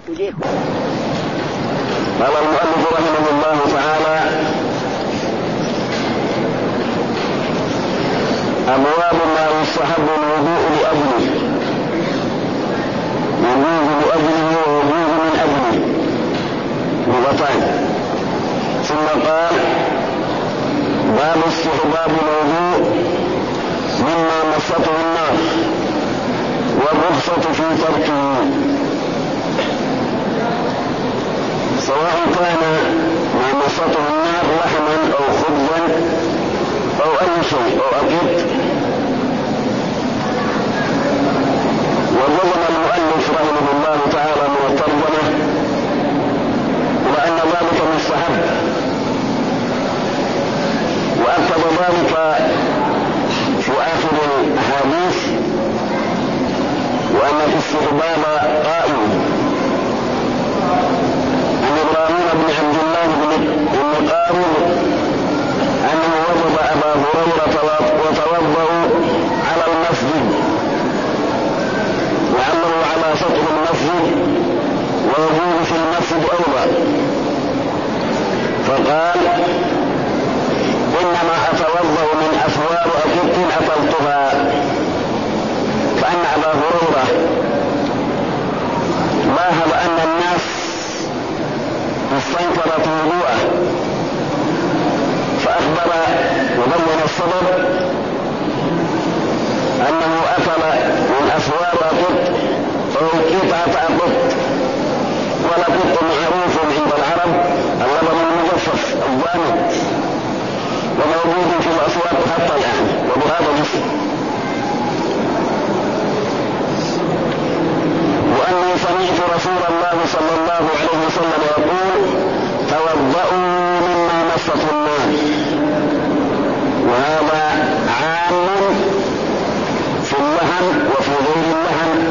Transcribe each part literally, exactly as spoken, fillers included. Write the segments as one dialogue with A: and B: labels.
A: قال المؤلف رحمه الله تعالى: أبواب ما يستحب الوضوء لأجله، يجوز لأجله ويجوز من أجله، لغتان. ثم قال: باب استحباب الوضوء مما مسته النار والرخصة في تركه، سواء كان ما مسته النار لحما أو خبزا أو أي شيء أو أكل. وظلم المؤلف رحمه الله تعالى من الترجمة إلى أن ذلك مستحب، وأكد ذلك في آخر الأحاديث، وأن الاستحباب قائم. عن إبراهيم بن عبد الله بن قارب أنه وجد أبا هريرة وتوضأ على المسجد، وعمه على سطح المسجد ويجوز في المسجد أيضا، فقال: إنما أتوضأ من أسوار أكلت أكلتها. فأن أبا هريرة لاحظ أن الناس استنكرت وضوءه، فأخبر وبين السبب أنه أكل من أسوار أكلت أو قطعة أكلت. والأكلت معروف عند العرب اللبن المجفف الجامد، وموجود في الأسواق حتى الآن وبهذا الاسم. وأني سمعت رسول الله صلى الله عليه وسلم يقول: توضؤوا مما مسته النار. وهذا عام في اللحم وفي غير اللحم،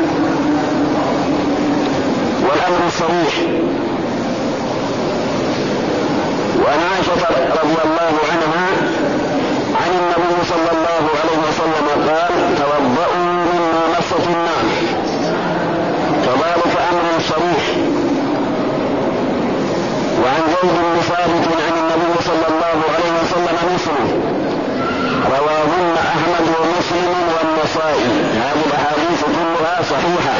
A: والأمر صريح. وعن عائشة رضي الله عنها عن النبي صلى الله عليه وسلم قال: توضؤوا مما مسته النار. فذلك أمر صريح. وعن زيد بن ثابت عن النبي صلى الله عليه وسلم مثله، رواهن أحمد ومسلم والنسائي. هذه الأحاديث كلها صحيحة.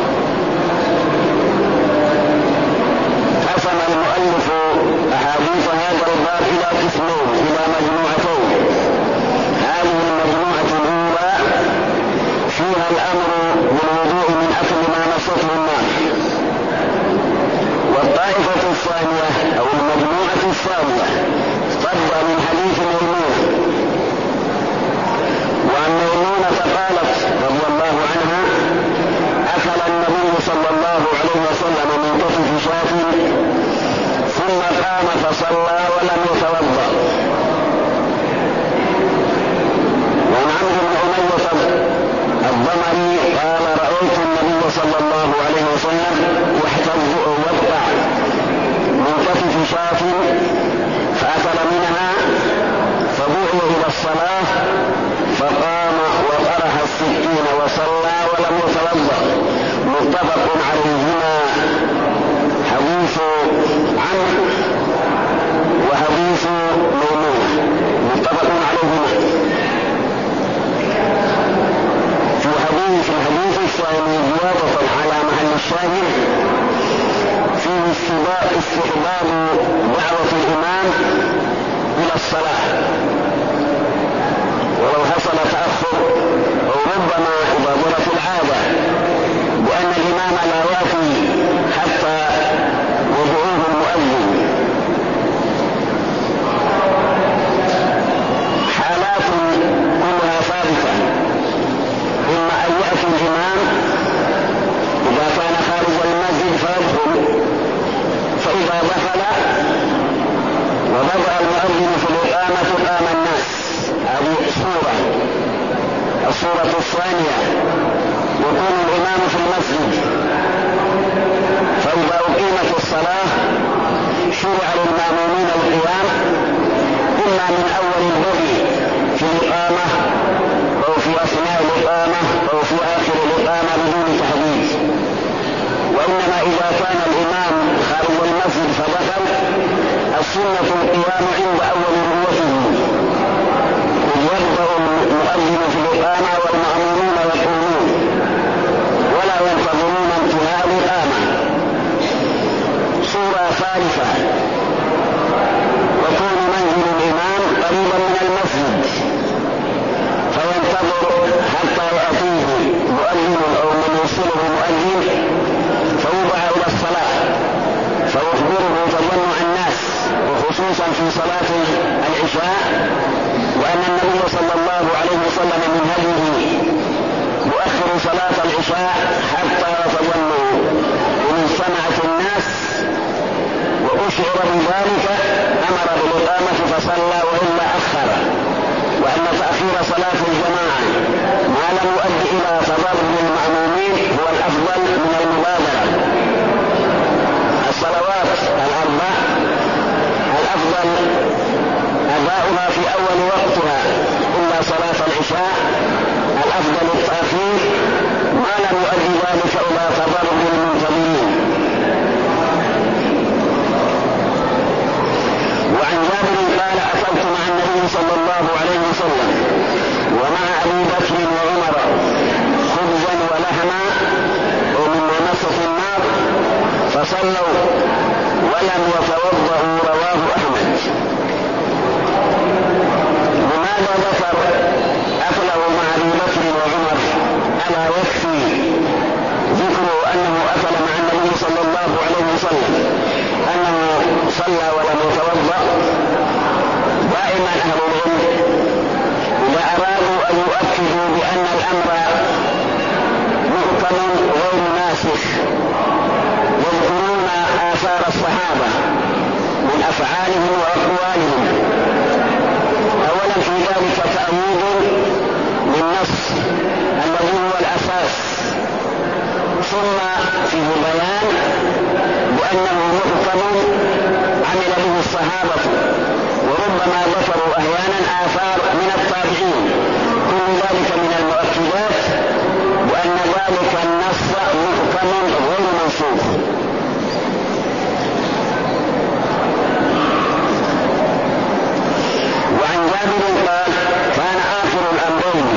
A: قسم المؤلف أحاديث هذا الباب إلى قسمين، إلى مجموعتين. هذه المجموعة الأولى فيها الأمر بالوضوء من أكل ما مسته النار، والطائفة الثانية أو المجموعة الثانية تبدأ من حديث ميمونة. وعن ميمونة قالت رضي الله عنها: أكل النبي صلى الله عليه وسلم من كتف شاة ثم قام فصلى ولم يتوضأ. وعن عمرو بن أمية الضمري قال: رأيت النبي صلى الله عليه وسلم يحتز أو يقطع من كتف شاة فأكل منها فدعي إلى الصلاة فقام وطرح السكين وصلى ولم يتوضأ. متفق عليهما. حديث عمرو وحديث ميمونة متفق عليهما. في حديث الحديث الثاني زيادة على محل الشاهد فيه استحباب دعوة الإمام إلى الصلاة، ولو حصل تأخر أو ربما إذا ظهرت العادة بأن الإمام لا يأتي حتى يدعوه المؤذن. حالات كلها ثابتة، إما أن يأتي الإمام إذا كان خارج المسجد فيدخل، فإذا دخل وبدأ المؤذن في الإقامة قام الناس. هذه صورة. الصورة الثانية يكون الإمام في المسجد، فإذا أقيمت الصلاة شرع للمأمومين القيام إما من أول البدء في الإقامة أو في أثناء الإقامة أو في آخر الإقامة بدون تحديد. وإنما إذا كان والسنة القيام عند أول رؤيته، إذ يبدأ المؤذن في الإقامة والمأمومون يقومون ولا ينتظرون انتهاء الإقامة. صورة ثالثة: يكون منزل الإمام قريبا من المسجد فينتظر حتى يأتيه مؤذن أو من يوصله مؤذن فيوضع إلى الصلاة فيخبره تجمع الناس، وخصوصا في صلاة العشاء، وأن النبي صلى الله عليه وسلم من هديه يؤخر صلاة العشاء حتى يتجمعوا، وإن اجتمعت الناس وأشعر بذلك أمر بالإقامة فصلى وإلا أخر، وأن تأخير صلاة الجماعة ما لم يؤدي إلى تضرر المأمومين هو الأفضل من المبادرة. الصلوات الأربع الأفضل أداؤها في أول وقتها إلا صلاة العشاء، الأفضل التأخير ما لم يؤدي ذلك إلى تضرر المنتظرين. وعن جابر قال: أكلت مع النبي صلى الله عليه وسلم ومع أبي بكر وعمر خبزا ولحما ومما مست النار فصلوا ولم يتوضأوا، رواه أحمد. لماذا ذكر أكله مع أبي بكر وعمر؟ ألا يكفي ذكره أنه أكل مع النبي صلى الله عليه وسلم أنه صلى ولم يتوضأ؟ دائما أهل العلم إذا أرادوا أن يؤكدوا بأن الأمر محكم غير ناسخ يذكرون آثار الصحابة من أفعالهم وأقوالهم، أولا في ذلك تأييد للنص الذي هو الأساس، ثم فيه بيان بأنه محكم عمل به الصحابة، وربما ذكروا أحيانا آثار من التابعين، كل ذلك من المؤكدات وأن ذلك النص محكم غير منسوخ. وعن جابر قال: كان آخر الأمرين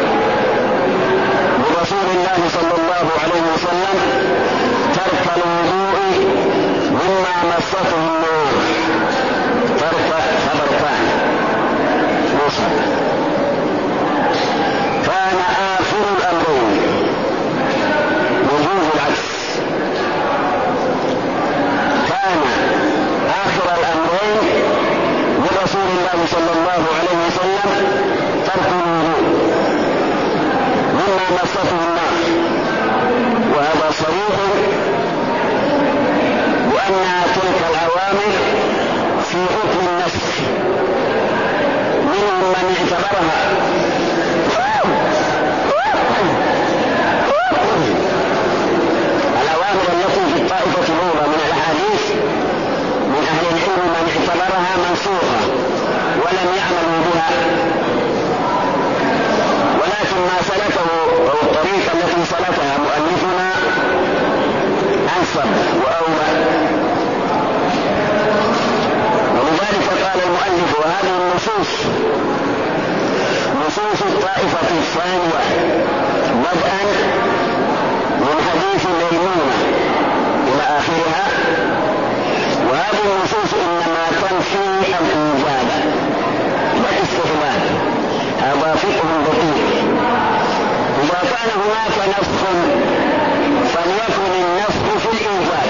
A: برسول الله صلى الله عليه وسلم ترك الوضوء مما مسته النار. ترك خبرتان وصل. كان آخر الأمرين وجوز العكس. كان آخر الأمرين برسول الله صلى الله عليه وسلم ترك الوضوء مما مسته النار، وهذا صريح وأن تلك الأوامر في حكم النسخ، منهم من اعتبرها الأوامر التي في الطائفة الأولى من الأحاديث من أهل العلم من اعتبرها منسوخة ولم يعملوا بها، ولكن ما سلكه أو الطريقة التي سلكها مؤلفنا أنسب وأولى. ولذلك قال المؤلف: وهذه النصوص نصوص الطائفة الثانية بدءا من حديث ميمونة إلى آخرها، وهذه النصوص إنما تنفي الإيجاب والاستحباب. هذا فقه دقيق. إذا كان هناك نسخ فليكن النسخ في الإيجاب،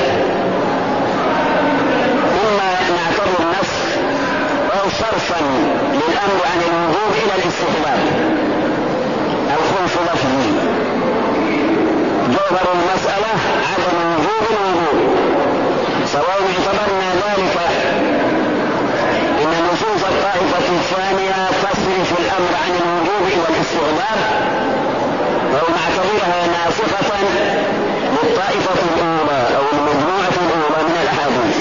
A: إما نعتبر النسخ أو صرفا للأمر عن الوجوب إلى الاستحباب. الخلف لفظي، جوهر المسألة عدم وجوب الوجوب، سواء اعتبرنا ذلك إن نصوص الطائفة الثانية تصرف الأمر عن الوجوب إلى الاستحباب، أو نعتبرها ناسخة للطائفة الأولى أو المجموعة الأولى من الأحاديث.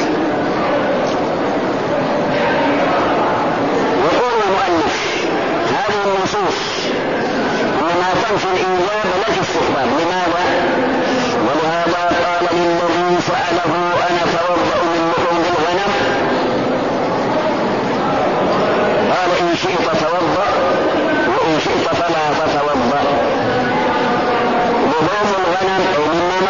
A: يقول المؤلف: هذه النصوص إنما تنفي الإيجاب لا الاستحباب. لماذا؟ ولهذا قال: للذي سأله أنا أتوضأ من لحوم الغنم، فقال: أتوضأ من لحوم الإبل؟ فقال: لا، أتوضأ من لحوم الغنم. وهذا صريح وأن تلك الأوامر في حكم النسخ، منهم من اعتبرها ناسخة للطائفة الأولى أو المجموعة الأولى من الأحاديث.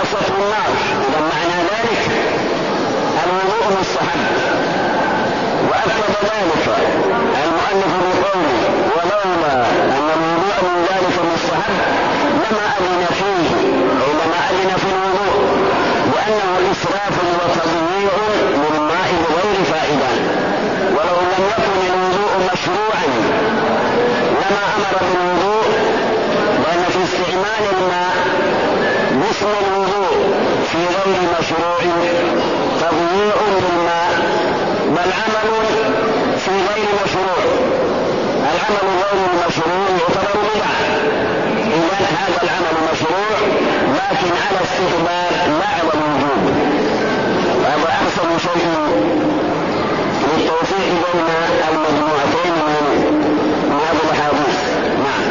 A: مسته النار. إذا معنى ذلك الوضوء مستحب. وأكد ذلك المؤلف بقوله ولولا أن الوضوء من ذلك مستحب لما أذن فيه، أي لما أذن في الوضوء، لأنه إسراف وتضييع للماء بغير فائدة. ولو لم يكن الوضوء مشروعا لما أمر بالوضوء، لأن في استعمال الماء باسم الوضوء في غير مشروع تضييع للماء، بل عمل في غير مشروع. العمل غير المشروع يعتبر بدعة. إذن هذا العمل مشروع لكن على استحباب لا على الوجوب. وهذا أحسن شيء للتوفيق بين المجموعتين من هذه الأحاديث. نعم.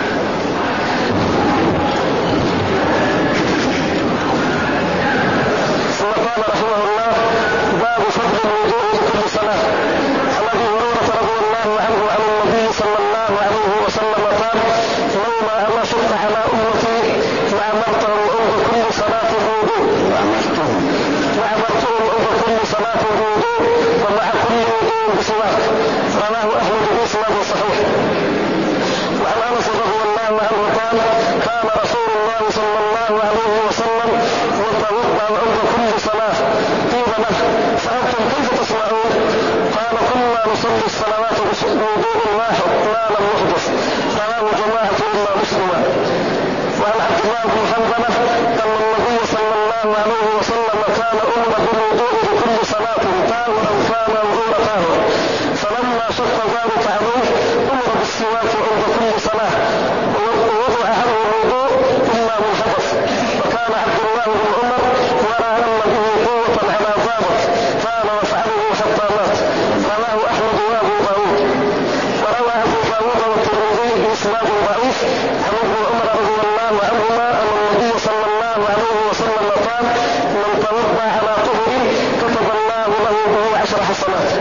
A: ثم قال رحمه الله باب فضل الوضوء لكل صلاة. عن أبي هريرة رضي الله عنه عن النبي صلى الله عليه وسلم قال لولا أن أشق على أمتي لأمرتهم عند كل صلاة الوضوء لأمرتهم عند كل صلاة الوضوء ومع كل وضوء بسواك. رواه أحمد بإسناد صحيح. وعن أنس رضي الله عنه قال كان رسول الله صلى الله عليه وسلم يتوضأ عند كل صلاة. قيل له فأنتم كيف تصنعون؟ قال كنا نصلي الصلوات بوضوء واحد ما لم يحدث. رواه جماعة إلا مسلما. وعن عبد الله بن حنظلة أن النبي صلى الله عليه وسلم كان أمر بالوضوء لكل صلاة طاهرا كان أو غير طاهر، فلما شق ذلك عليه أمر بالسواك عند كل صلاة ووضع عنه الوضوء إلا من حدث. وكان عبد الله بن عمر يرى أن به قوة على ذلك قال وفعله حتى مات. رواه أحمد وأبو داود. وروى أبو داود والترمذي بإسناد ضعيف عن ابن عمر رضي الله عنهما أن النبي صلى الله عليه وسلم قال من توضأ على طهر كتب الله له به عشر حسنات.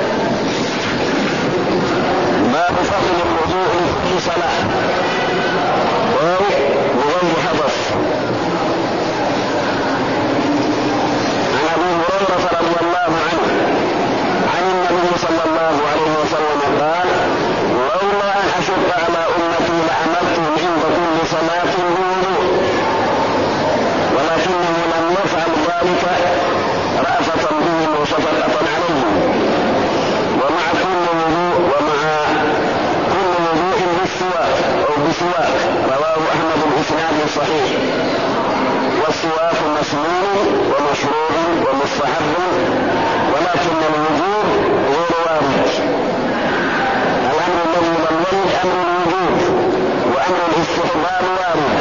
A: باب فضل الوضوء لكل صلاة بغير حدث. عن أبي هريرة رضي الله عنه عن النبي صلى الله عليه وسلم قال لولا أن أشق على أمتي لأمرتهم عند كل صلاة بالوضوء، ولكنه لم يفعل ذلك رأفة بهم وشفقة عليهم، ومع كل وضوء ومع كل وضوء بالسواك أو بسواك. رواه أحمد بإسناد صحيح. والسواك مسنون ومشروع ومستحب، ولكن الوجوب غير وارد. الأمر الذي لم يرد أمر الوجوب، وأمر الاستحباب وارد.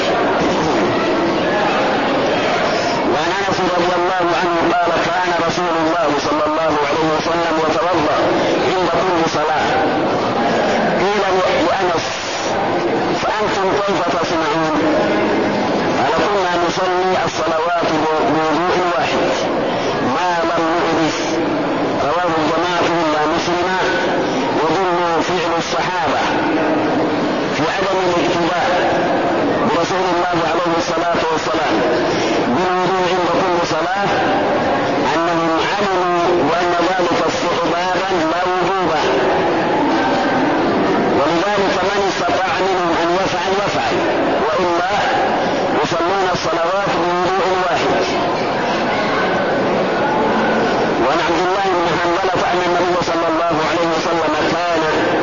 A: وعن أنس رضي الله عنه قال كان رسول الله صلى الله عليه وسلم يتوضأ عند كل صلاة. قيل لأنس فأنتم كيف تصنعون؟ قال كنا نصلي الصلوات بوضوء واحد ما لم يحدث. رواه الجماعة إلا مسلما. يدل فعل الصحابة في عدم الاقتداء برسول الله عليه الصلاة والسلام بالوضوء عند كل صلاة أنهم علموا وأن ذلك استحبابا لا وجوبا، ولذلك من استطاع منهم أن يفعل يفعل، وإلا يصلون الصلوات بوضوء واحد. وعن عبد الله بن حنظلة أن النبي صلى الله عليه وسلم كان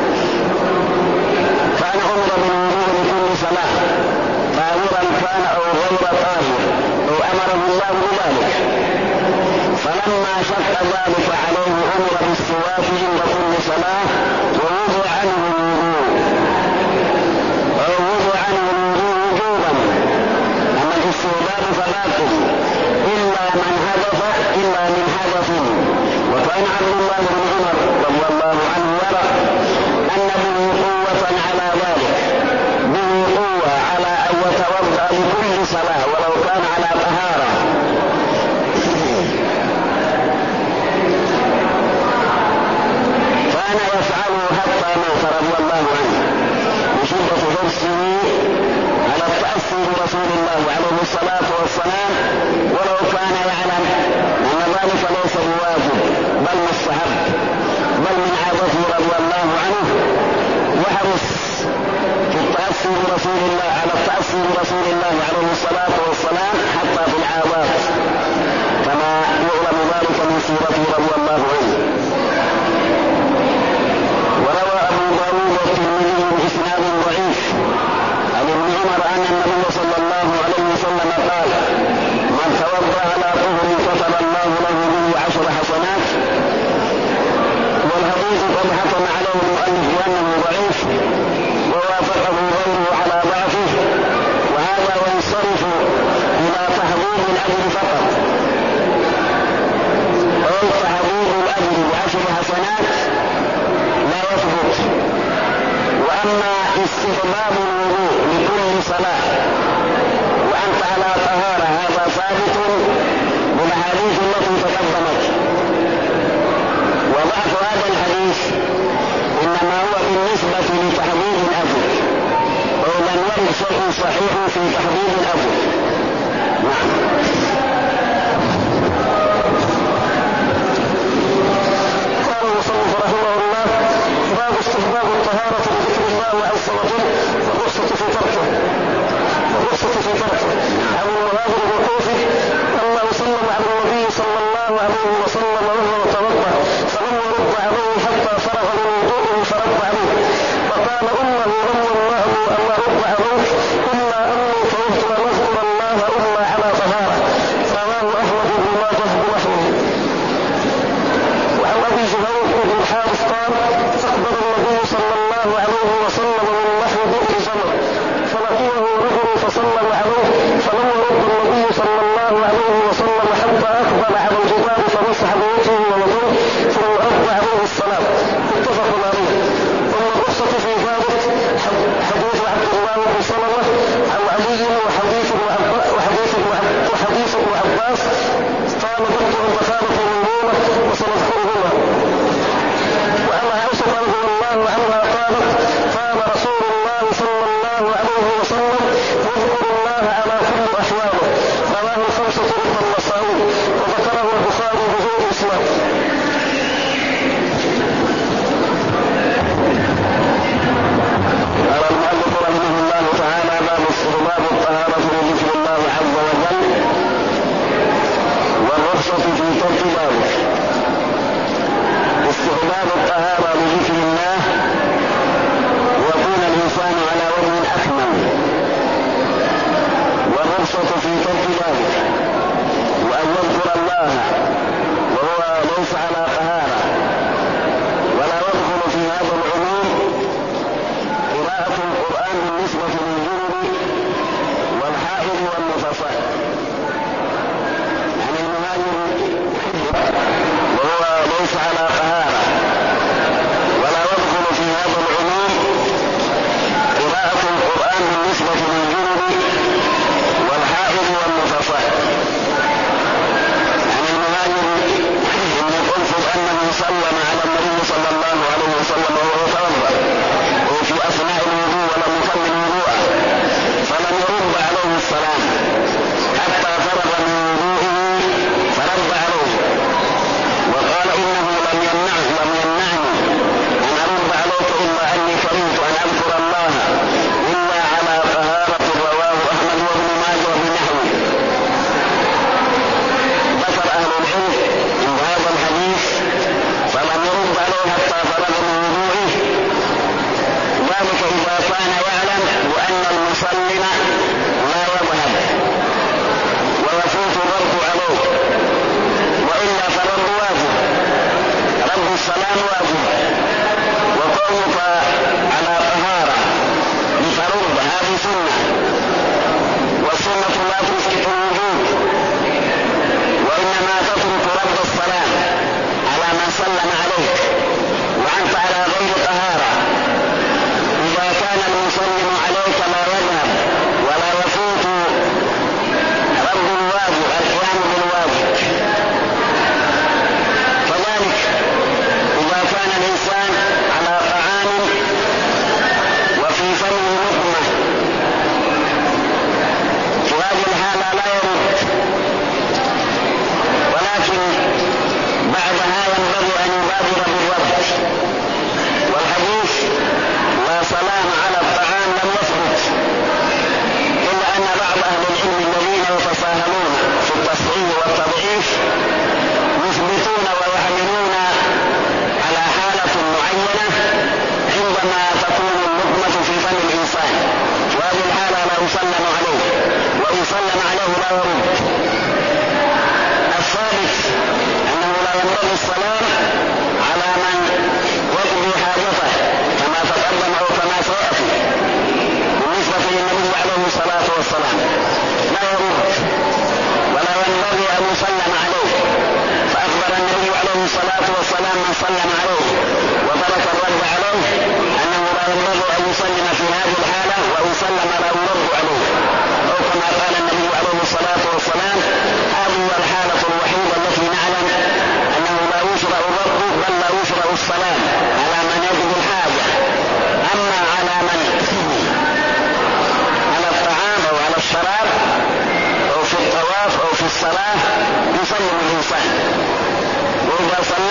A: كان أمر بالوضوء لكل صلاة طاهرا كان أو غير طاهر، أو أمره الله بذلك. فلما شق ذلك عليه أمر بالسواك عند كل صلاة ووضع عنه الوضوء أو وضع عنه الوضوء وجوبا. أما الاستحباب فباطل إلا من حدث إلا من حدث. وكان عبد الله بن عمر رضي الله عنه يرى أن به قوة على ذلك، به قوة على أن يتوضأ لكل صلاة ولو كان على طهارة. كان يفعله حتى مات رضي الله عنه بشدة حرصه على التأسي برسول الله عليه الصلاة والسلام ولو كان مستحب بل من عادته رضي الله عنه، وحرص في التأسي برسول الله على التأسي برسول الله عليه الصلاة والسلام حتى في العادات، كما يعلم ذلك من سيرته رضي الله عنه. وروى أبو داود والترمذي بإسناد ضعيف عن ابن عمر أن النبي صلى الله عليه وسلم قال: من توضأ على طهر كتب الله له به عشر حسنات. والحديث قد حكم عليه المؤلف بأنه ضعيف ووافقه غيره على ضعفه، وهذا ينصرف إلى تحديد الأجر فقط، أو تحديد الأجر بعشر حسنات لا يثبت. وأما استحباب الوضوء لكل صلاة وأنت على طهارة هذا ثابت بالأحاديث التي تقدمت، وضعف هذا الحديث إنما هو بالنسبة لتحديد الأجر، ولم يرد شيء صحيح في تحديد الأجر. نعم. قال المصنف رحمه الله: باب استحباب الطهارة لذكر الله عز وجل والرخصة في تركه والرخصة في تركه عن المهاجر الوقوفي أنه سلم على النبي صلى الله عليه وسلم وهو يتوضأ فلم يرد عليه حتى فرغ من وضوءه فرد عليه، وقال: إنه لم يمنعه أن يرد عليك إلا أني كرهت أن أذكر الله إلا على طهارة. رواه أحمد بن ماجه بنحوه. وعن أبي زهير بن الحارث قال: فأقبل النبي صلى الله عليه وسلم من نحو بئر زمر فلقيه رجل فسلم عليه فلم يرد النبي صلى الله عليه وسلم حتى أقبل على الجدار فمسح بوجهه ويديه ثم رد عليه السلام. متفق عليه. ثم الرخصة في ذلك حديث عبد الله بن سلمة عن علي وحديث ابن عباس وحديث ابن عباس قال: كنت عند خالتي ميمونة وسنذكرهما. وعن عائشة رضي الله عنها قالت: قال رسول الله صلى الله عليه وسلم: يذكر الله على كل أحواله. رواه الخمسة إلا النسائي وذكره البخاري بغير إسناد. قال المؤلف رحمه الله تعالى: باب استحباب الطهارة لذكر الله عز وجل والرخصة في ترك ذلك. استحباب الطهارة لذكر الله ويكون الإنسان على وجه أكمل، والرخصة في ترك ذلك وأن يذكر الله وهو ليس على طهارة. ولا يدخل في هذا العموم قراءة القرآن بالنسبة للجنب والحائض والنفساء، يعني المهاجر وهو ليس على طهارة. ولا يدخل في هذا العموم قراءة القرآن بالنسبة للجنب والحائض والنفساء، يعني المهاجر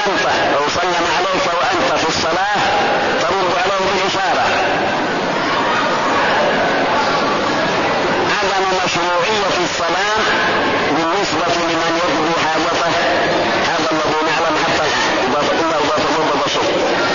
A: وأنت أو سلم عليك وأنت في الصلاة ترد عليه بالإشارة. عدم مشروعية السلام بالنسبة لمن يقضي حاجته هذا الذي نعلم حتى إلا إذا تمر بشر.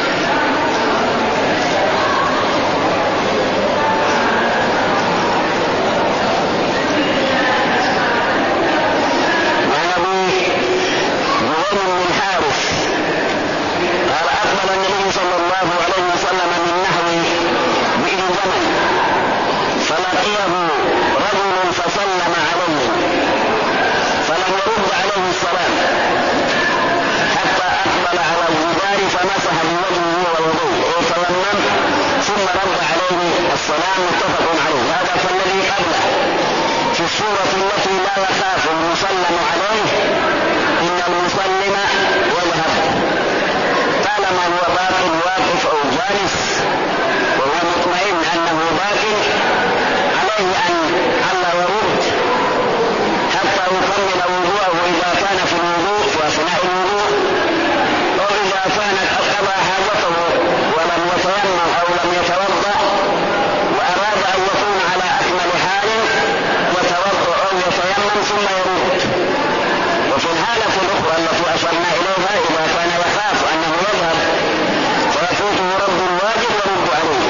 A: وعن أبي جهيم بن حارث قال أقبل النبي صلى الله عليه وسلم من نحو بئر جمل فلقيه رجل فسلم عليه فلم يرد عليه السلام حتى أقبل على الجدار فمسح بوجهه ويديه وتيمم ثم رد عليه السلام متفق عليه. هذا فالذي قبله في السورة التي لا يخاف المسلم عليه إن المسلم يذهب طالما هو باق واقف أو جالس وهو مطمئن أنه باق عليه أن ألا يرد حتى يكمل وضوءه إذا كان في الوضوء وأثناء الوضوء أو إذا كان قضى حاجته ولم يتيمم أو لم يتوضأ وأراد أن يكون على أكمل حال يتوضأ أو يتيمم ثم يرد. وفي الحالة الأخرى التي أشرنا إليها إذا كان يخاف أنه يذهب فيفوته رد الواجب يرد عليه.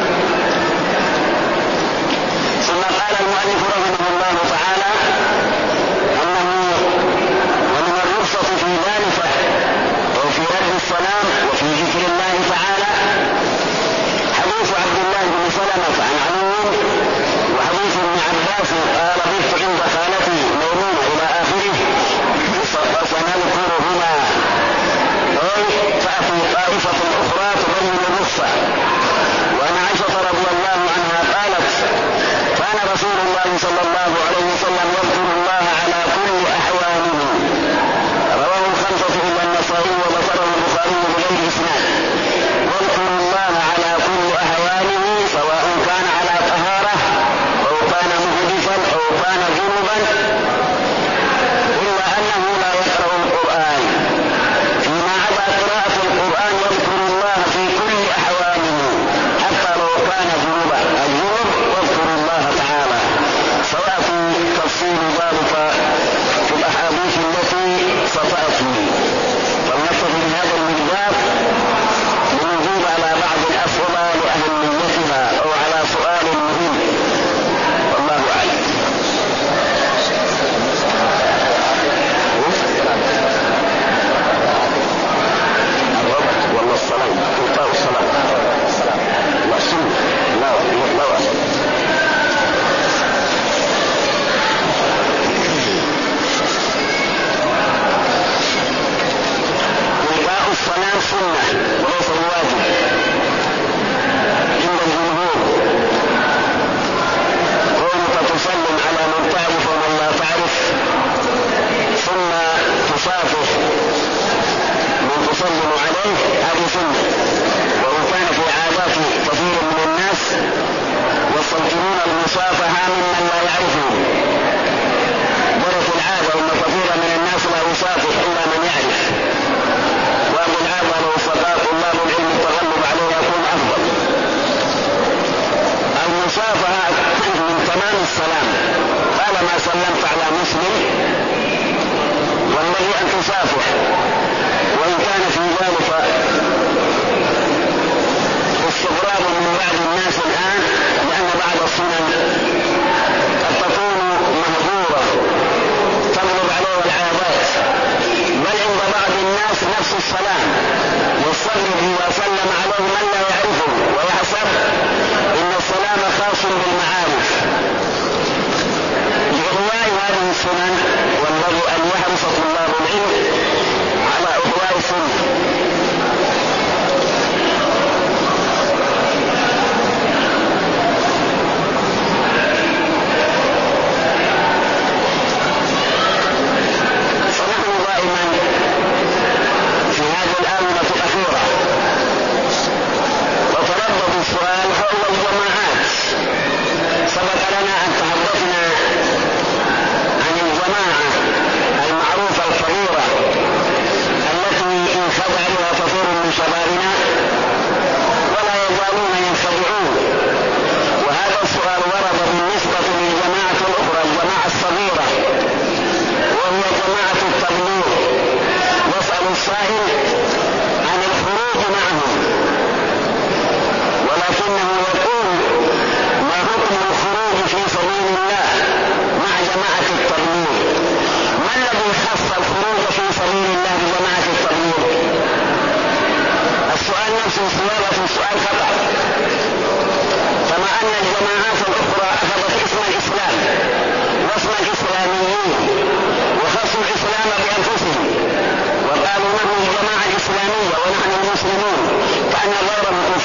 A: ثم قال المؤلف رحمه الله تعالى أنه ومن الرخصة في ذلك وفي رد السلام وفي ذكر الله تعالى حديث عبد الله بن سلمة عن علي وحديث ابن عباس قال بث عند خالتي ميمونة إلى آخره فسنذكرهما أي تأتي طائفة أخرى تبين الرخصة. وعن عائشة رضي الله عنها قالت كان رسول الله صلى الله عليه وسلم يذكر الله على كل أحواله. رواه الخمسة إلا النسائي وذكره البخاري بغير إسناد. يذكر الله على كل أحواله سواء كان على طهارة أو كان محدثا أو كان جنبا إلا أنه لا يقرأ القرآن. فيما عدا قراءة القرآن يذكر الله في كل أحواله حتى لو كان جنبا. الجنب يذكر الله تعالى سيأتي تفصيل ذلك في الأحاديث التي ستأتي. فلنكتفي بهذا المقدار لنجيب على بعض الأسئلة لأهميتها أو على سؤال مهم والله أعلم. الربط والله السلام إعطاء السلام لا سنة لا لا أسلم. إعطاء السلام سنة وليس الواجب عند الجمهور. كونك تسلم على من تعرف ومن لا تعرف ثم تصافح من تسلم عليه هذه سنة. وإن كان في عادات كثير من الناس يستنكرون المصافحة ممن لا يعرفون. جرت العادة أن كثير من الناس لا يصافح إلا من يعرف. وأن العادة لو استطاع طلاب العلم التغلب عليه يكون أفضل. المصافحة من تمام السلام طالما سلمت على مسلم والذي أن تصافح. وإن كان في ذلك استغراب من بعض الناس الآن لأن بعض السنن قد تكون مهجورة تغلب عليه العادات. بل عند بعض الناس نفس السلام يستغرب إذا سلم عليه من لا يعرفه ويحسب إن السلام خاص بالمعارف. لإحياء هذه السنن والذي أن يحرص طلاب العلم على إحياء السنن.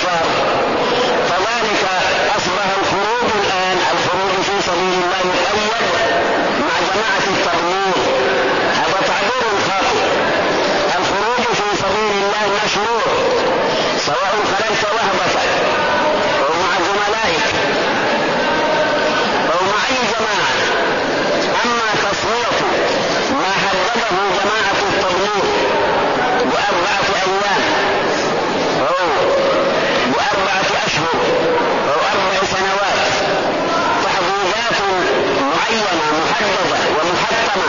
A: الكفار. فذلك أصبح الخروج الآن الخروج في سبيل الله مقيد مع جماعة التبليغ. هذا تعبير خاطئ. الخروج في سبيل الله مشروع سواء خرجت وحدك أو مع زملائك أو مع أي جماعة. أما تصويت ما حدده جماعة التبليغ بأربعة أيام أو بأربعة أشهر أو أربع سنوات، تحديدات معينة محددة ومحتمة.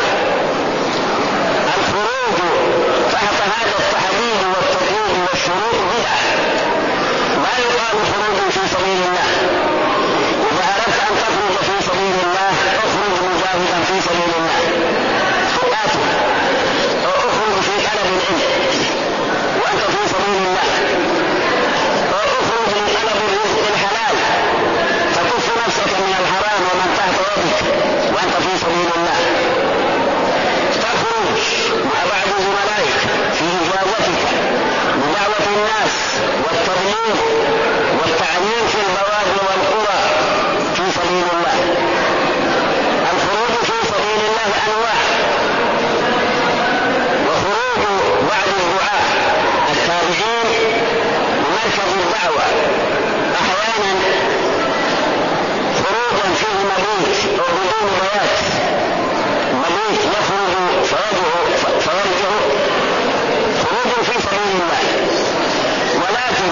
A: الخروج تحت هذا التحديد والتقييد والشروط بدعة، لا يقال خروج في سبيل الله. إذا أردت أن تخرج في سبيل الله اخرج مجاهدا في سبيل الله تقاتل، أو اخرج في طلب العلم وأنت في سبيل الله، أو اخرج لطلب الرزق الحلال تكف نفسك من الحرام ومن تحت يدك وأنت في سبيل الله. تخرج مع بعض زملائك في إجابتك بدعوة الناس والتبليغ والتعليم في البوادي والقرى في سبيل الله. الخروج في سبيل الله أنواع، وخروج بعض الدعاء التابعين لمركز الدعوة أحيانا خروجا فيه مبيت أو بدون بيات، مبيت يخرج فيرجع خروج في سبيل الله. ولكن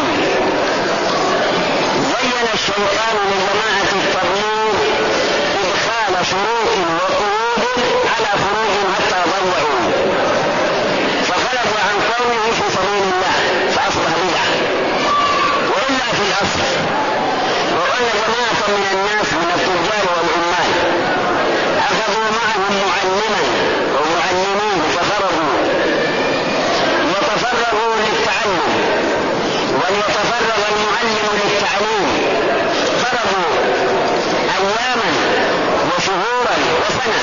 A: زين الشيطان لجماعة التبليغ إدخال شروط وقيود على خروج حتى ضيعوا، فخرجوا عن قوله في سبيل الله فأصبح بدعة. وإلا في الأصل لو أن جماعة من الناس من التجار والعمال أخذوا معهم معلما أو معلمين فخرجوا يتفرغوا للتعلم وليتفرغ المعلم للتعليم، خرجوا أياما وشهورا وسنة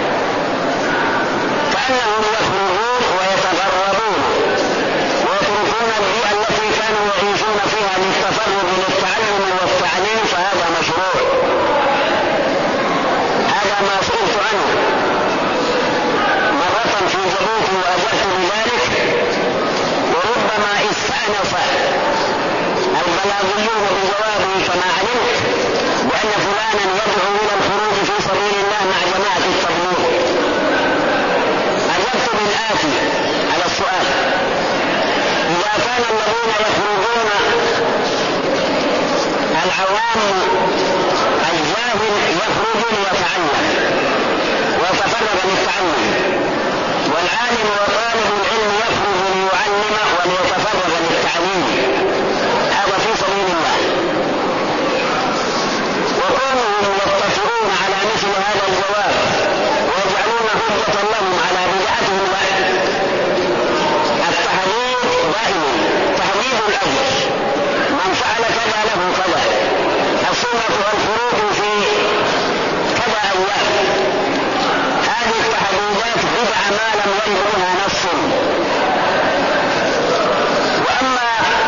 A: كأنهم يخرجون ويتغربون ويتركون البيئة التي كانوا يعيشون فيها للتفرغ للتعلم والتعليم، فهذا مشروع. هذا ما سئلت عنه مرة في جبوتي وأجبت بذلك، وربما استأنف البلاغيون بجوابي كما علمت بأن فلانا يدعو إلى الخروج في سبيل الله مع جماعة التبليغ. أجبت بالآتي على السؤال: إذا كان الذين يخرجون العوام الجاهل يخرج ليتعلم ويتفرغ للتعلم، والعالم وطالب العلم يخرج ليعلم وليتفرغ للتعليم، هذا في سبيل الله. وكونهم يتفقون على مثل هذا الجواب ويجعلون حجة لهم على بدعتهم التحديد دائما، تحديد الأجر، من فعل كذا له كذا، السنة والخروج في كذا أيام. هذه التحديدات بدعة ما لم ينبغها نص. وأما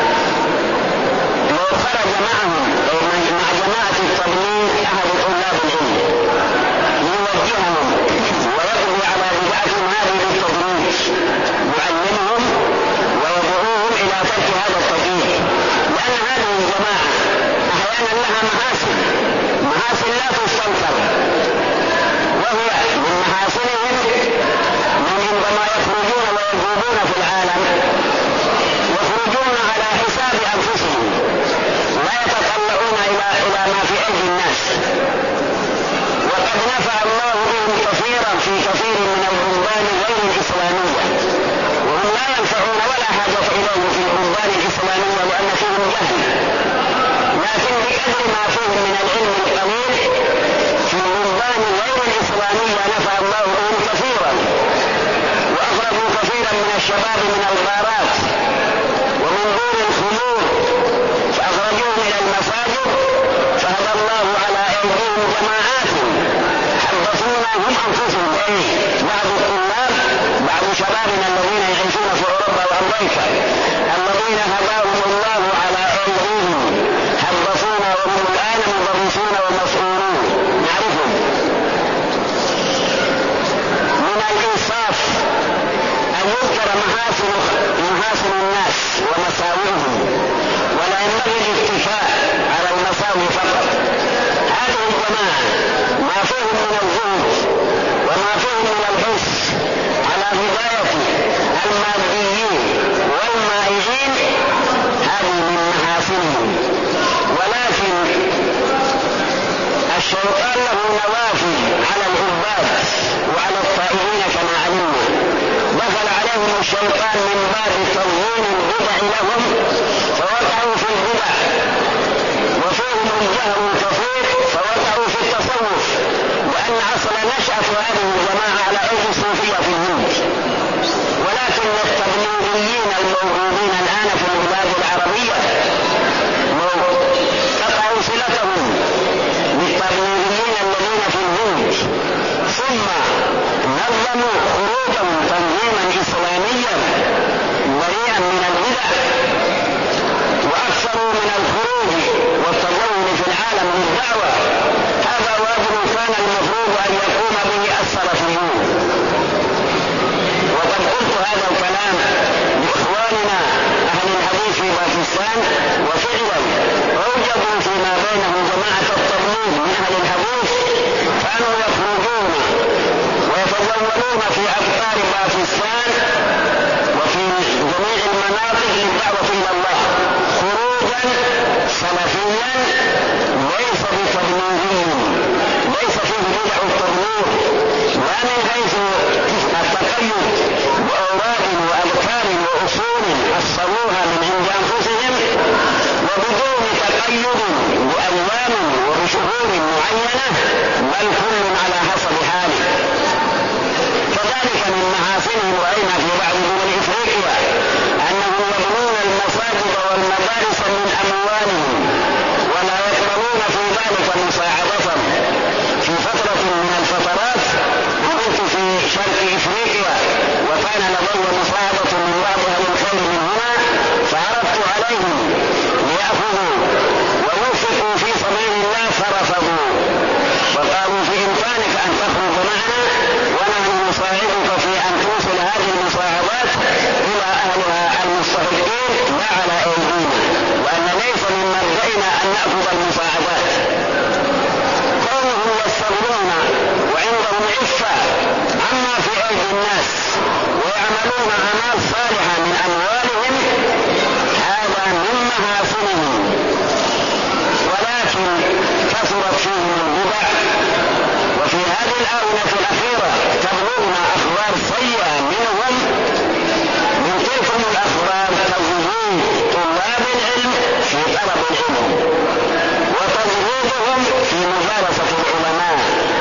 A: لو خرج معهم أو مع جماعة التبليغ أحد طلاب العلم يوجههم ويقضي على بدعتهم هذه بالتدريج، يعلمهم ويدعوهم إلى ترك هذا التقييد، لأن هذه الجماعة أحيانا لها محاسن محاسن لا تستنكر، وهي من محاسنهم من عندما يخرجون ويجوبون في العالم يخرجون على حساب أنفسهم، لا يتطلعون إلى إلى ما في أيدي الناس. وقد نفع الله بهم كثيرا في كثير من البلدان غير الإسلامية، وهم لا ينفعون ولا حاجة إليهم في البلدان الإسلامية لأن فيهم جهل، لكن بقدر ما فيهم من العلم القليل في البلدان غير الإسلامية نفع الله بهم كثيرا، وأخرجوا كثيرا من الشباب من الغارات ومن دور الخمور فأخرجوهم إلى المساجد، فهدى الله على أيديهم جماعات حدثونا هم أنفسهم أي بعض الطلاب بعض شبابنا الذين يعيشون في أوروبا وأمريكا الذين هداهم الله على أيديهم محاسن محاسن الناس ومساوئهم، ولا ينبغي الاكتفاء على المساوئ فقط. هذه الجماعة ما فيهم من الزهد وما فيهم من الحرص على هداية الماديين والمائعين، هذه من محاسنهم. ولكن الشيطان له نوافذ على العباد وعلى الطائعين كما علمنا. دخل عليهم الشيطان من باب تزيين البدع لهم فوقعوا في البدع، وفيهم الجهل الكثير فوقعوا في التصوف، لأن أصل نشأة هذه الجماعة على أيدي الصوفية في الهند. ولكن التبليغيين الموجودين الآن في البلاد العربية قطعوا صلتهم بالتبليغيين الذين في الهند، ثم نظموا خروجهم تنظيما إسلاميا بريئا من البدع، وأكثروا من الخروج والتزول في العالم للدعوة. هذا واجب كان المفروض أن يقوم به السلفيون. وقد قلت هذا الكلام لإخواننا أهل الحديث في باكستان، وفعلا أوجدوا فيما بينهم جماعة التبليغ من أهل الحديث، كانوا يخرجون ويتزولون في أقطار باكستان وفي جميع المناطق للدعوة إلى الله خروجا سلفيا ليس بتبليغي، ليس فيه بدع التبليغ، لا من حيث التقيد بأوراق وأذكار وأصول أصلوها من عند أنفسهم، وبدون تقيد بأيام وبشهور معينة، بل كل على حسب حاله. كذلك من محاسنهم رأينا في بعض دول إفريقيا أنهم يبنون المساجد والمدارس من أموالهم ولا يقبلون في ذلك مساعدة. في فترة من الفترات كنت في شرق إفريقيا وكان لدي مساعدة من بعض أهل الخير من هنا، فعرضت عليهم ليأخذوا وينفقوا في سبيل الله فرفضوا، وقالوا في إمكانك أن تخرج معنا ونحن نساعدك في أن توصل هذه المساعدات إلى أهلها المستحقين لا على أيدينا، وأن ليس من مرجعنا أن نأخذ المساعدات. كونهم يستغلون وعندهم عفة عما في أيدي الناس ويعملون أعمال صالحة من أموالهم، هذا من محاسنهم. ولكن كثرت فيهم البدع، وفي هذه الآونة الأخيرة تبلغنا أخبار سيئة منهم. من تلكم الأخبار تزويد طلاب العلم في طلب العلم، وتزويدهم في مجالسة العلماء،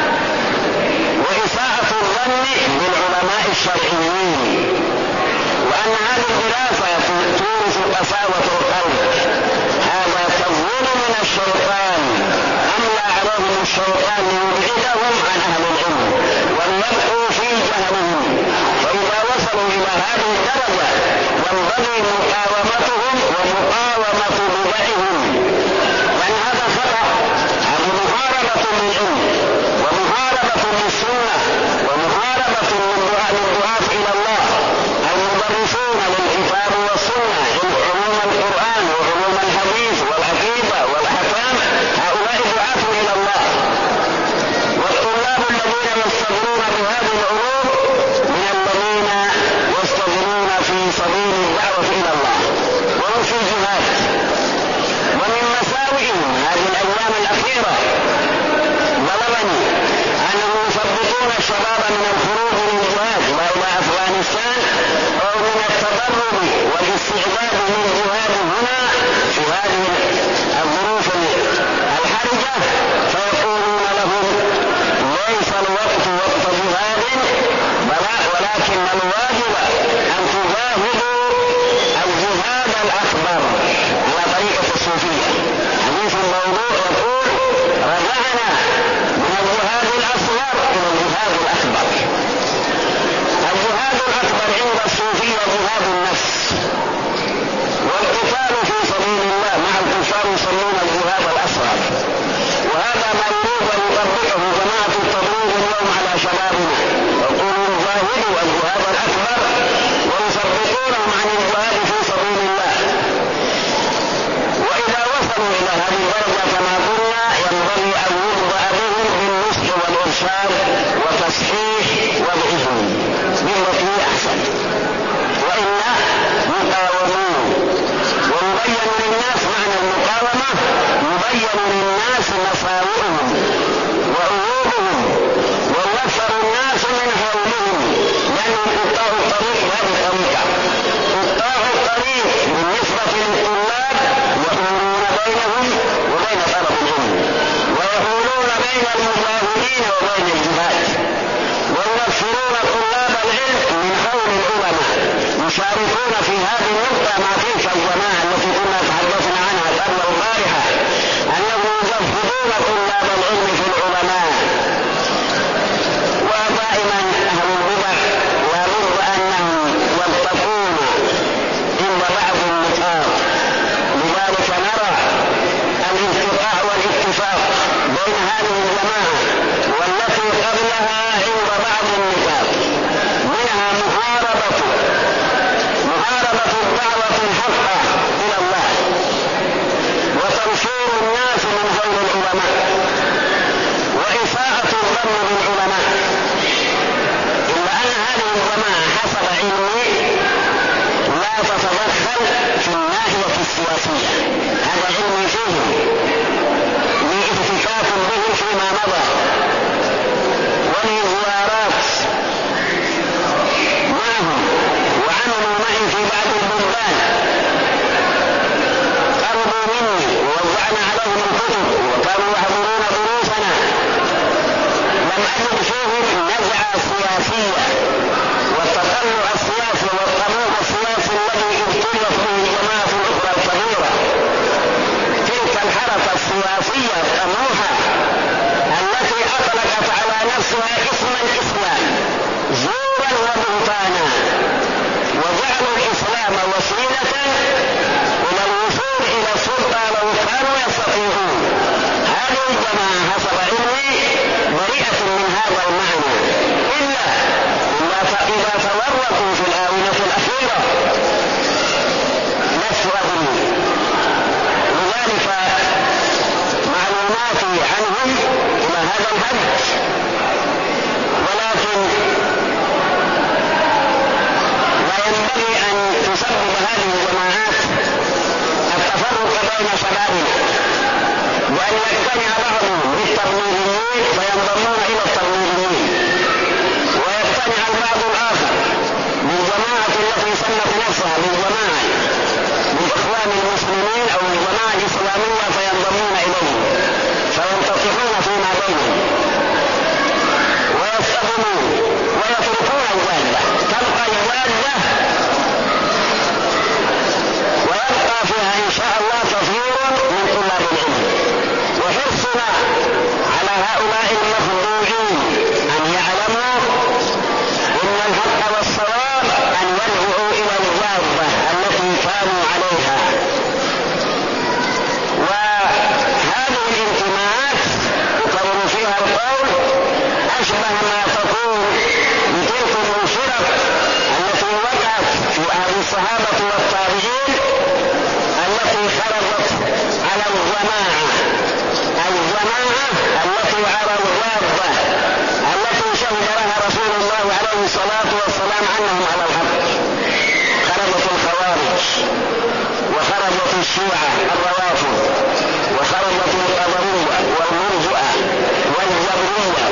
A: وإساءة الظن بالعلماء الشرعيين، وأن هذه الدراسة تورث قساوة القلب. هذا تزويد من الشيطان، أملى عليهم الشيطان ليبعدهم عن أهل العلم وليبقوا في جهلهم. فإذا وصلوا إلى هذه الدرجة ينبغي مقاومتهم ومقاومة بدعهم، لأن هذا خطأ. هذه محاربة للعلم ومحاربة للسنة ومحاربة للدعاة إلى الله المدرسون للكتاب والسنة، علوم القرآن وعلوم الحديث والعقيدة والأحكام، هؤلاء دعاة إلى الله. والطلاب الذين يستغلون بهذه العلوم من الذين يستغلون في سبيل الدعوة إلى الله وهم في جهاد. ومن مساوئهم هذه الأيام الأخيرة بلغني أنهم يثبتون الشباب من الخروج للجهاد لا إلى أفغانستان أو من التدرب والاستعداد للجهاد هنا في هذه الظروف الحرجة، فيقولون لهم ليس الوقت وقت جهاد، ولكن الواجب أن تجاهدوا الجهاد الأكبر على طريقة الصوفية. حديث الموضوع يقول رجعنا من الجهاد الأصغر إلى الجهاد الأكبر. الجهاد الأكبر عند الصوفية جهاد النفس والقتال في سبيل الله مع الكفار يسمون الجهاد الأصغر، وهذا ما يريد أن يطبقه جماعة التبليغ اليوم على شبابنا، يقولون جاهدوا الجهاد الأكبر ويثبتونه يشاركون في هذه النقطة مع تلك الجماعة التي كنا تحدثنا عنها قبل البارحة، أنهم يجهدون طلاب العلم في العلماء. ودائما أهل البدع لابد أنهم يتقون عند بعض النقاط، لذلك نرى الالتقاء والاتفاق بين هذه الجماعة والتي قبلها عند بعض النقاط، منها محاربة محاربة الدعوة الحقة إلى الله وتنفير الناس من غير العلماء وإساءة الظن بالعلماء. إلا أن هذه الجماعة حسب علمي لا تتدخل في الناحية السياسية، هذا علمي فيهم لافتكاك به فيما مضى ولزيارات معهم، وعملوا معي في بعض البلدان، قربوا مني ووزعنا عليهم الكتب وكانوا يحضرون دروسنا. لم أجد فيهم نزعة سياسية والتطلع السياسي والطموح السياسي الذي ابتليت به الجماعة الأخرى الكبيرة. تلك الحركة السياسية الطموحة التي أطلقت على نفسها اسم الإسلام زورا وبهتانا، وجعلوا الإسلام وسيلة إلى الوصول إلى السلطة لو كانوا يستطيعون. هذه الجماعة حسب علمي بريئة من هذا المعنى، إلا إذا تورطوا في الآونة الأخيرة لست أدري. لذلك معلوماتي عنهم إلى هذا الحد، ولكن لا ينبغي أن تسبب هذه الجماعات التفرق بين شبابنا، وأن يقتنع بعضهم بالتضليليين فينضمون إلى التضليليين، ويقتنع البعض الآخر بالجماعة التي سمت نفسها بالجماعة بالإخوان المسلمين أو الجماعة الإسلامية فينضمون إليهم، فينتطحون فيما بينهم ويصطدمون ويتركون الجادة. تبقى الجادة ويبقى فيها إن شاء الله كثير من طلاب العلم. وحرصنا على هؤلاء المخضوعين أن يعلموا إن الحق والصواب أن يرجعوا إلى الجادة التي كانوا عليها. وهذه الانتماءات يكرر فيها القول أشبه ما تكون بتلك الفرق التي وقعت في أهل الصحابة والتابعين التي خرجت على الجماعة الجماعة التي على الجادة التي شهد لها رسول الله عليه الصلاة والسلام عنهم على الحق. خرجت الخوارج وخرجت الشيعة الروافض وخرجت القدرية والمرجئة والجبرية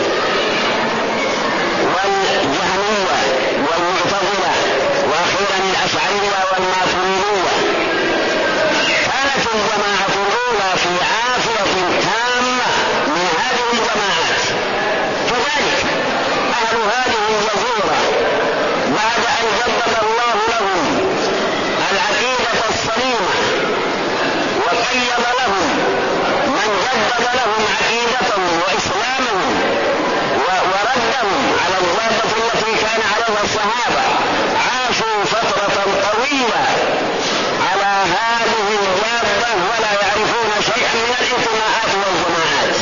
A: والجهمية والمعتزلة وأخيرا الأشعرية والماتريدية. كانت الجماعة الأولى في عافية تامة من هذه الجماعات. كذلك أهل هذه الجزيرة بعد أن جدد الله لهم العقيدة السليمة وقيض لهم من جدد لهم عقيدتهم وإسلامهم وردهم على الجادة التي كان عليها الصحابة، عاشوا فترة طويلة على هذه الجادة ولا يعرفون شيئا من الانتماءات والجماعات.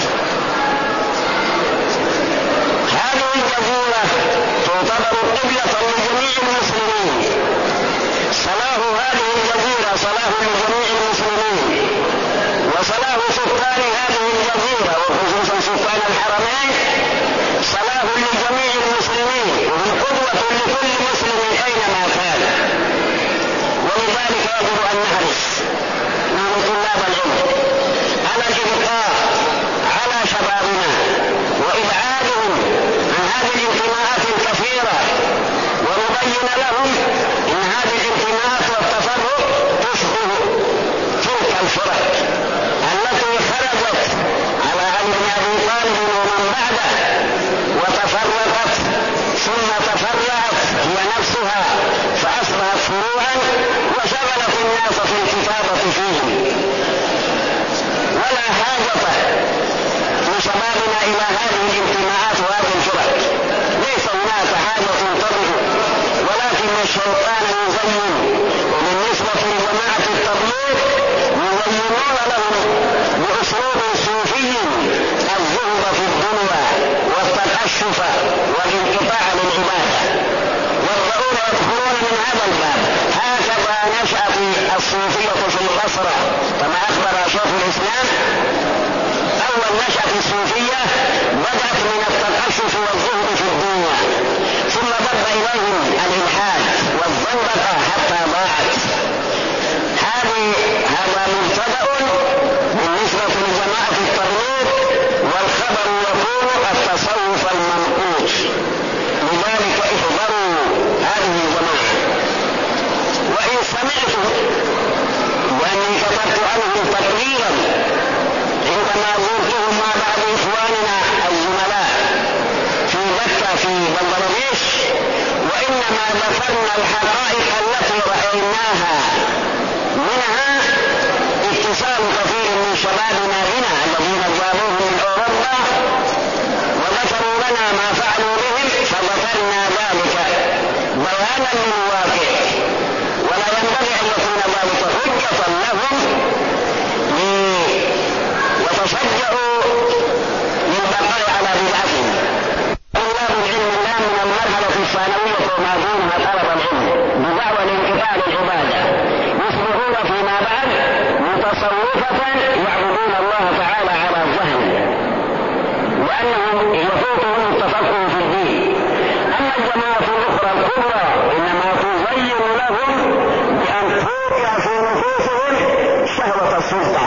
A: هذه الجزيرة تعتبر قبلة لجميع المسلمين. صلاح هذه الجزيرة صلاح لجميع المسلمين، وصلاح سكان هذه الجزيرة وخصوصا سكان الحرمين صلاح لجميع المسلمين، وهم قدوة لكل مسلم أينما كان. ولذلك يجب أن نحرص نحن طلاب العلم على الإبقاء على شبابنا وإبعادهم عن هذه الانتماءات الكثيرة، ونبين الشيطان يزين. وبالنسبة لجماعة التبليغ يزينون لهم بأسلوب صوفي الزهد في الدنيا والتقشف والانقطاع للعبادة، يبدأون يدخلون من هذا الباب. هكذا نشأت الصوفية في البصرة كما أخبر شيخ الإسلام. أول نشأة الصوفية بدأت من التقشف والزهد في الدنيا، ثم ضرب إليهم الإلحاد والزندقة حتى ضاعت. هذه هذا مبتدأ بالنسبة لجماعة التبليغ، والخبر يكون التصوف المنقوص. لذلك احذروا هذه الجماعة. وإن سمعتم وأني كتبت عنهم تقريرا عندما زرتهم مع بعض إخواننا الزملاء في مكة في بنغلاديش، وإنما ذكرنا الحقائق التي رأيناها، منها اتصال كثير من شبابنا بنا الذين جابوهم من أوروبا وذكروا لنا ما فعلوا بهم، فذكرنا ذلك بيانا للواقع، ولا ينبغي أن يكون ذلك حجة لهم وتشجعوا للبقاء على بدعتهم. طلاب العلم لا من المرحلة الثانوية وما دونها طلب العلم بدعوى الانقطاع للعبادة يصبحون فيما بعد متصوفة يعبدون الله تعالى على الجهل، لأنهم يفوتهم التفقه في الدين. أما الجماعة الأخرى الكبرى إنما تزين لهم بأن توقع في نفوسهم شهوة السلطة.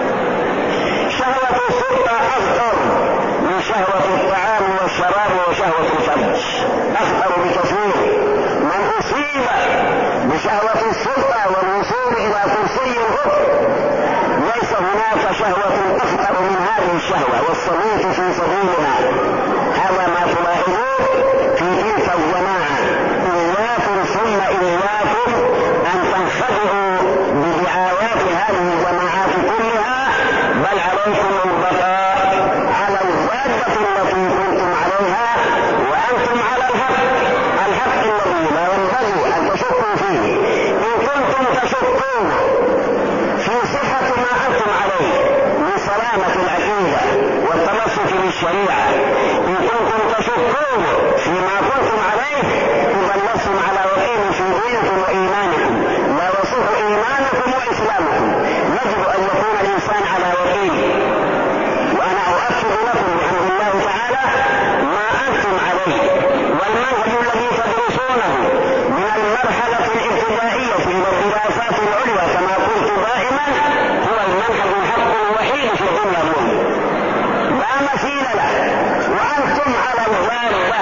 A: شهوة السلطة أخطر من شهوة الطعام والشراب وشهوة الفرج، أخطر بكثير. من أصيب بشهوة السلطة والوصول إلى كرسي الحكم ليس هناك شهوة أخطر من هذه الشهوة والصميت في سبيلها. هذا ما تلاحظون في تلك الجماعة. إياكم ثم إياكم أن تنخدعوا بدعاوات هذه الجماعات كلها، بل عليكم البقاء على الزادة التي كنتم عليها وأنتم على الحق، الحق الذي لا ينبغي أن تشكوا فيه. إن كنتم تشكون في صحة ما أنتم عليه من سلامة العقيدة والتمسك بالشريعة، إن كنتم تشكون فيما كنتم عليه إذا لستم على يقين في دينكم وإيمانكم، لا يصح إيمانكم وإسلامكم. يجب أن يكون الإنسان على يقين. وأنا أؤكد لكم بحمد الله تعالى ما أنتم عليه، والمنهج الذي تدرسونه من المرحلة الابتدائية إلى الدراسات العليا كما قلت دائما هو المنهج الحق الوحيد في الدنيا اليوم، لا مثيل له، وأنتم على الضالة.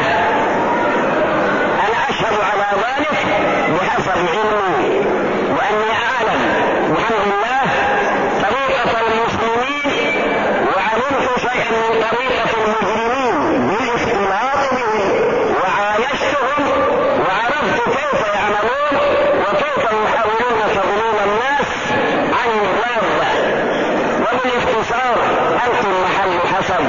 A: أنا أشهد على ذلك بحسب علمي، وأني أعلم بحمد الله طريقة المسلمين، وعلمت شيئا من طريقة المجرمين بالاختلاط بهم، وعايشتهم وعرفت كيف يعملون وكيف يحاولون تضليل الناس عن الضالة. وبالاختصار أنتم محل حسب،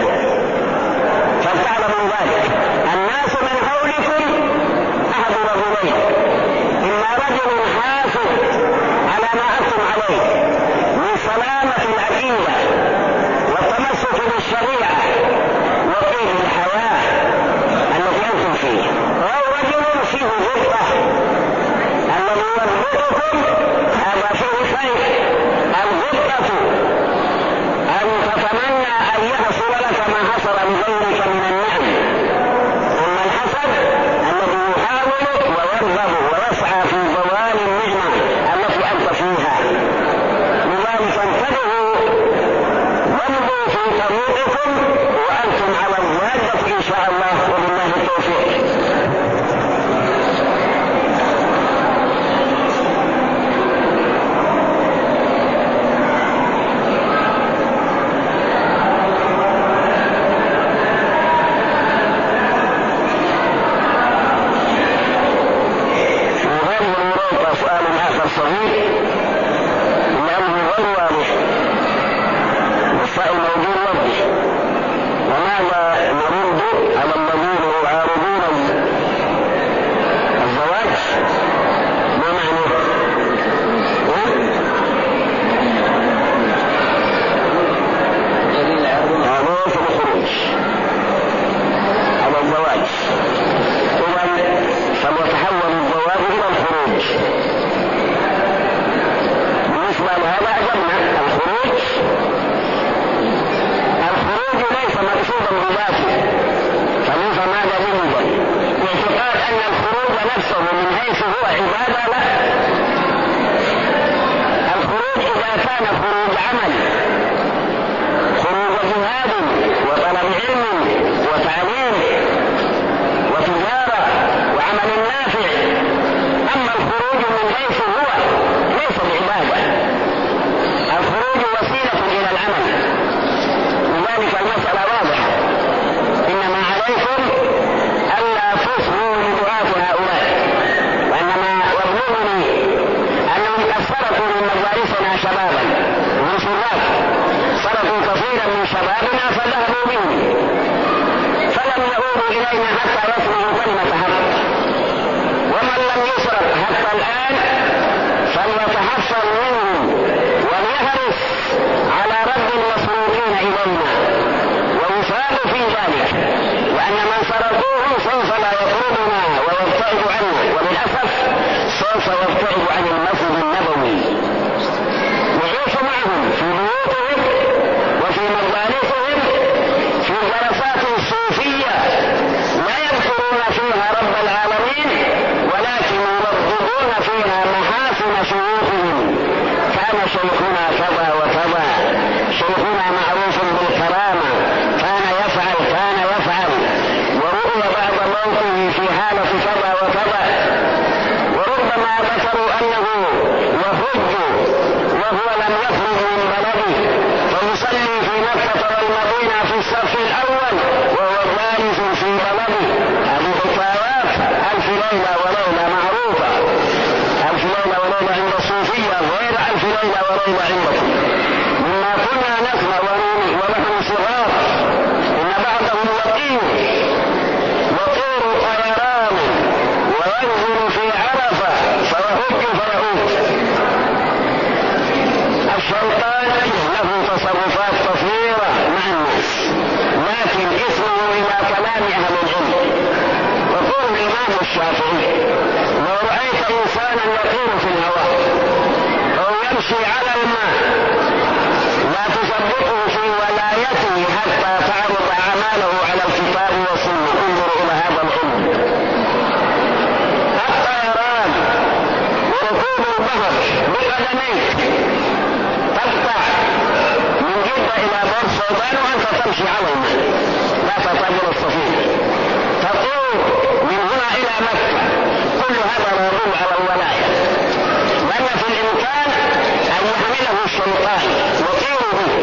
A: فلتعلموا ذلك. الناس من حولكم أحد رجلين، إما رجل حاسد على ما أنتم عليه من سلامة العقيدة والتمسك بالشريعة وقيم الحياة التي أنتم فيه، أو رجل فيه غبطة الذي يربطكم، هذا فيه خير. الغبطة أن تتمنى أن يحصل لك ما حصل لغيرك من النعم، ثم الحسد الذي يحاول ويرغب ويسعى في زوال النعمة التي أنت فيها. لذلك انتبهوا وامضوا في طريقكم وأنتم على الزادة إن شاء الله، وبالله التوفيق. أن الخروج نفسه من حيث هو عبادة؟ لا، الخروج إذا كان خروج عمل، خروج جهاد وطلب علم وتعليم وتجارة وعمل نافع. أما الخروج من حيث هو ليس بعبادة، الخروج وسيلة إلى العمل. لذلك المسألة واضحة، إنما عليكم ألا تصغوا لدعاة هؤلاء. وإنما يبلغني أنهم قد سرقوا من مدارسنا شبابا من شباب، سرقوا كثيرا من شبابنا فذهبوا بهم فلم يعودوا إلينا حتى يسمعوا كلمة حق. ومن لم يسرق حتى الآن فليتحفظ منهم وليحرص على رد المسروقين إلينا ويثاب في ذلك، لأن من سرقوه سوف لا يطردنا ويبتعد عنه، وللأسف سوف يبتعد عن المسجد النبوي. يعيش معهم في بيوتهم وفي مجالسهم في جلسات صوفية لا يذكرون فيها رب العالمين، ولكن يرددون فيها محاسن شيوخهم. كان شيخنا كذا وكذا، شيخنا معروف بالكرامة، كان يفعل كان يفعل ورؤي بعد موته في حالة كذا وكذا. وربما ذكروا أنه يحج وهو لم يخرج من بلده فيصلي في مكة والمدينة في الصف الأول وهو جالس في بلده. هذه حكايات ألف ليلة وليلة معروفة، ألف ليلة وليلة عند الصوفية غير ألف ليلة وليلة عندكم. مما كنا نسمع ونحن صغار إن بعضهم يطير يطير طيران وينزل في عرفة فيهج فيعود. الشيطان له تصرفات كثيرة مع الناس، لكن اسمه إلى كلام أهل العلم. يقول الإمام الشافعي: لو رأيت إنسانا يطير في الهواء أو يمشي على الماء لا تصدقه في ولايته حتى تعرض أعماله على الكتاب والسنة. انظروا إلى هذا العلم. الطيران وركوب البحر بقدميك تقطع من جدة إلى بور السودان وأنت تمشي على الماء، لا تتجر السفينة، تطير من هنا إلى مكة. كل هذا لا يدل على الولاية، لأن في الإمكان أن يحمله الشيطان يطير به،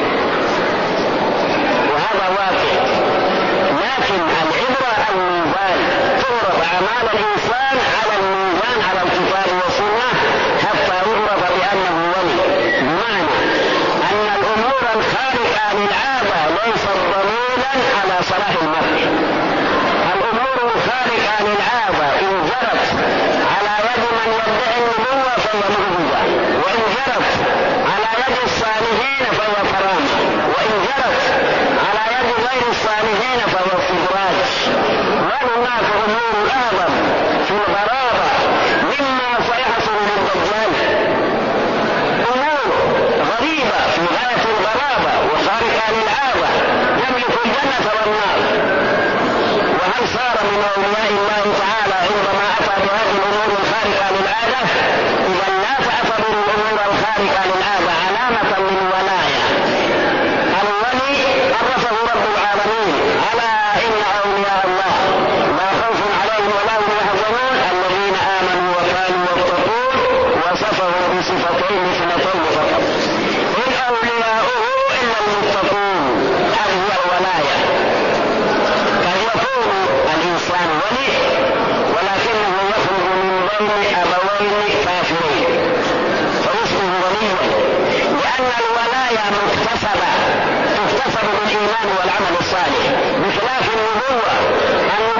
A: وهذا واقع. لكن العبرة الميزان، تعرض أعمال الإنسان على الميزان على الكتاب والسنة حتى يعرف بأنه ولي. بمعنى أن الأمور الخارقة للعادة ليست دليلا على صلاح المرء. الأمور الخارقة للعادة إن جرت على يد من يدعي النبوة فهي معجزة، وإن جرت على يد الصالحين فهي كرامة، وإن جرت على يد غير الصالحين فهي استدراج. وهناك أمور أعظم في الغرابة مما سيحصل للدجال، أمور غريبة في غاية الغرابة وخارقة للعادة، يملك الجنة والنار. وهل صار من أولياء الله تعالى عندما أتى بهذه الأمور الخارقة للعادة؟ إذا لا تعتبر الأمور الخارقة للعادة علامة للولاية. الولي عرفه رب العالمين: ألا إن أولياء الله لا خوف عليهم ولا هم يحزنون الذين آمنوا وكانوا يتقون. وصفه بصفتين اثنتين فقط: إن أولياؤه إلا المتقون. هذه هي الولاية. قد يكون الإنسان ولي ولكنه يخرج من بين أبوين كافرين فيصبح وليا، لأن الولاية مكتسبة، تكتسب بالإيمان والعمل الصالح، بخلاف النبوة.